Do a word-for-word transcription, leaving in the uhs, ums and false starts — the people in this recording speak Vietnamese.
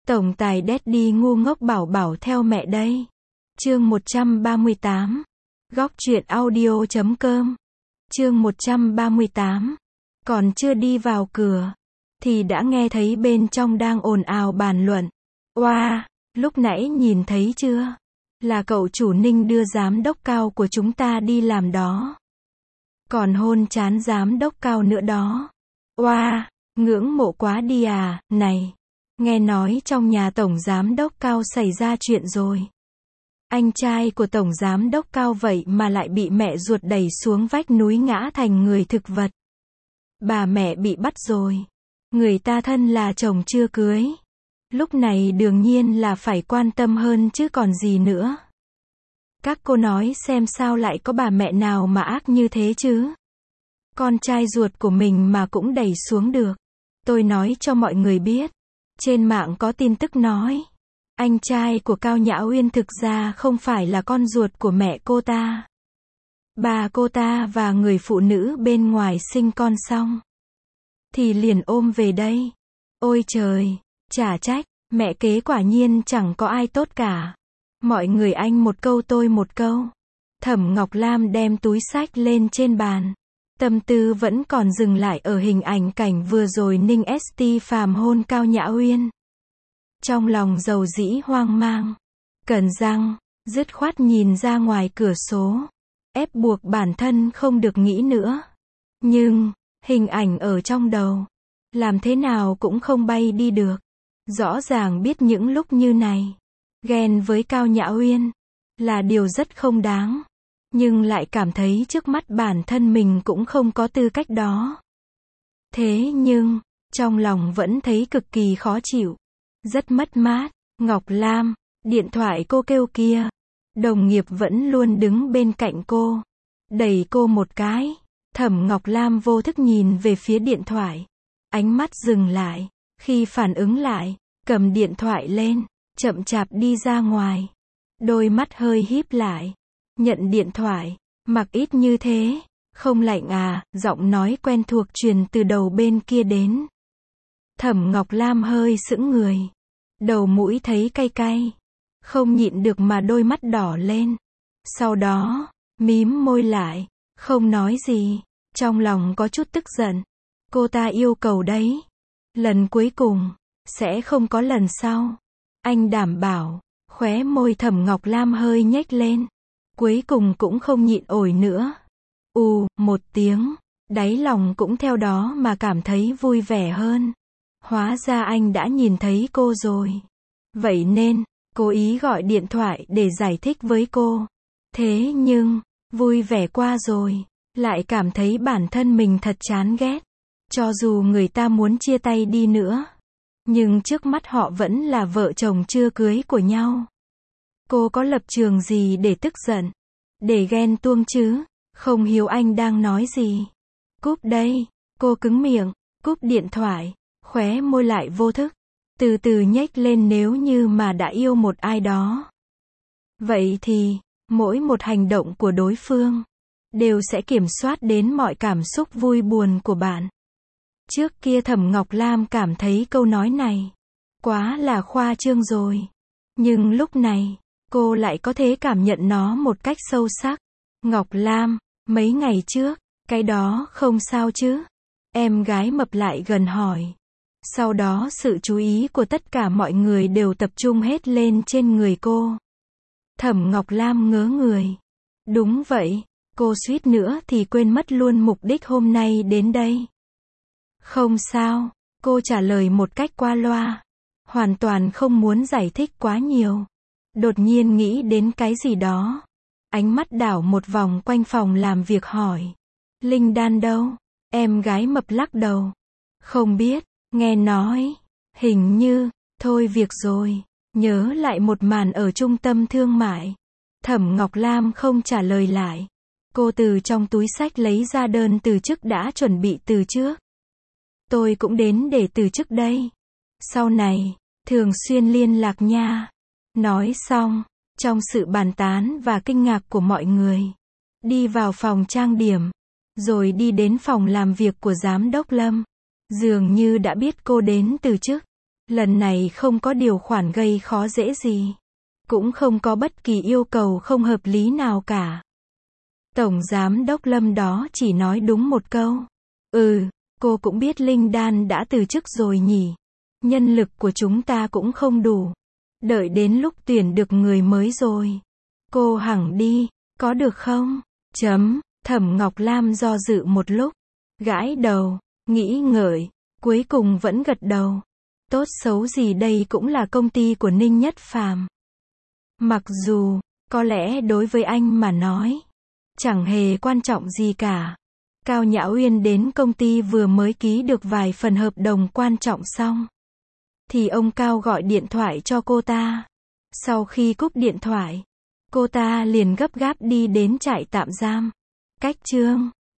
Tổng tài Daddy ngu ngốc bảo bảo theo mẹ đây. Chương một trăm ba mươi tám. Góc truyện audio chấm com. Chương một trăm ba mươi tám. Còn chưa đi vào cửa, thì đã nghe thấy bên trong đang ồn ào bàn luận. Oa, wow, lúc nãy nhìn thấy chưa? Là cậu chủ Ninh đưa giám đốc Cao của chúng ta đi làm đó. Còn hôn chán giám đốc Cao nữa đó. Oa, wow, ngưỡng mộ quá đi à, này. Nghe nói trong nhà Tổng Giám đốc Cao xảy ra chuyện rồi. Anh trai của Tổng Giám đốc Cao vậy mà lại bị mẹ ruột đẩy xuống vách núi ngã thành người thực vật. Bà mẹ bị bắt rồi. Người ta thân là chồng chưa cưới. Lúc này đương nhiên là phải quan tâm hơn chứ còn gì nữa. Các cô nói xem sao lại có bà mẹ nào mà ác như thế chứ. Con trai ruột của mình mà cũng đẩy xuống được. Tôi nói cho mọi người biết. Trên mạng có tin tức nói, anh trai của Cao Nhã Uyên thực ra không phải là con ruột của mẹ cô ta. Bà cô ta và người phụ nữ bên ngoài sinh con xong, thì liền ôm về đây. Ôi trời, chả trách, mẹ kế quả nhiên chẳng có ai tốt cả. Mọi người anh một câu tôi một câu. Thẩm Ngọc Lam đem túi xách lên trên bàn. Tâm tư vẫn còn dừng lại ở hình ảnh cảnh vừa rồi Ninh ét tê phàm hôn Cao Nhã Uyên. Trong lòng dầu dĩ hoang mang. Cẩn răng, dứt khoát nhìn ra ngoài cửa sổ. Ép buộc bản thân không được nghĩ nữa. Nhưng, hình ảnh ở trong đầu. Làm thế nào cũng không bay đi được. Rõ ràng biết những lúc như này. Ghen với Cao Nhã Uyên. Là điều rất không đáng. Nhưng lại cảm thấy trước mắt bản thân mình cũng không có tư cách đó. Thế nhưng, trong lòng vẫn thấy cực kỳ khó chịu. Rất mất mát. Ngọc Lam, điện thoại cô kêu kia. Đồng nghiệp vẫn luôn đứng bên cạnh cô. Đẩy cô một cái. Thẩm Ngọc Lam vô thức nhìn về phía điện thoại. Ánh mắt dừng lại. Khi phản ứng lại, cầm điện thoại lên, chậm chạp đi ra ngoài. Đôi mắt hơi híp lại. Nhận điện thoại, mặc ít như thế, không lạnh à, giọng nói quen thuộc truyền từ đầu bên kia đến. Thẩm Ngọc Lam hơi sững người. Đầu mũi thấy cay cay. Không nhịn được mà đôi mắt đỏ lên. Sau đó, mím môi lại, không nói gì. Trong lòng có chút tức giận. Cô ta yêu cầu đấy. Lần cuối cùng, sẽ không có lần sau. Anh đảm bảo. Khóe môi Thẩm Ngọc Lam hơi nhếch lên. Cuối cùng cũng không nhịn ổi nữa. Ù, một tiếng. Đáy lòng cũng theo đó mà cảm thấy vui vẻ hơn. Hóa ra anh đã nhìn thấy cô rồi. Vậy nên, cố ý gọi điện thoại để giải thích với cô. Thế nhưng, vui vẻ qua rồi. Lại cảm thấy bản thân mình thật chán ghét. Cho dù người ta muốn chia tay đi nữa. Nhưng trước mắt họ vẫn là vợ chồng chưa cưới của nhau. Cô có lập trường gì để tức giận? Để ghen tuông chứ? Không hiểu anh đang nói gì. Cúp đây. Cô cứng miệng. Cúp điện thoại. Khóe môi lại vô thức. Từ từ nhếch lên nếu như mà đã yêu một ai đó. Vậy thì, mỗi một hành động của đối phương, đều sẽ kiểm soát đến mọi cảm xúc vui buồn của bạn. Trước kia Thẩm Ngọc Lam cảm thấy câu nói này quá là khoa trương rồi. Nhưng lúc này, cô lại có thể cảm nhận nó một cách sâu sắc. Ngọc Lam, mấy ngày trước, cái đó không sao chứ? Em gái mập lại gần hỏi. Sau đó sự chú ý của tất cả mọi người đều tập trung hết lên trên người cô. Thẩm Ngọc Lam ngớ người. Đúng vậy, cô suýt nữa thì quên mất luôn mục đích hôm nay đến đây. Không sao, cô trả lời một cách qua loa. Hoàn toàn không muốn giải thích quá nhiều. Đột nhiên nghĩ đến cái gì đó. Ánh mắt đảo một vòng quanh phòng làm việc hỏi. Linh Đan đâu? Em gái mập lắc đầu. Không biết, nghe nói. Hình như, thôi việc rồi. Nhớ lại một màn ở trung tâm thương mại. Thẩm Ngọc Lam không trả lời lại. Cô từ trong túi xách lấy ra đơn từ chức đã chuẩn bị từ trước. Tôi cũng đến để từ chức đây. Sau này, thường xuyên liên lạc nha. Nói xong, trong sự bàn tán và kinh ngạc của mọi người, đi vào phòng trang điểm, rồi đi đến phòng làm việc của Giám đốc Lâm. Dường như đã biết cô đến từ chức. Lần này không có điều khoản gây khó dễ gì. Cũng không có bất kỳ yêu cầu không hợp lý nào cả. Tổng giám đốc Lâm đó chỉ nói đúng một câu. Ừ, cô cũng biết Linh Đan đã từ chức rồi nhỉ. Nhân lực của chúng ta cũng không đủ. Đợi đến lúc tuyển được người mới rồi. Cô hẳn đi, có được không? Chấm, Thẩm Ngọc Lam do dự một lúc. Gãi đầu, nghĩ ngợi, cuối cùng vẫn gật đầu. Tốt xấu gì đây cũng là công ty của Ninh Nhất Phàm. Mặc dù, có lẽ đối với anh mà nói, chẳng hề quan trọng gì cả. Cao Nhã Uyên đến công ty vừa mới ký được vài phần hợp đồng quan trọng xong. Thì ông Cao gọi điện thoại cho cô ta. Sau khi cúp điện thoại, cô ta liền gấp gáp đi đến trại tạm giam. Cách Trương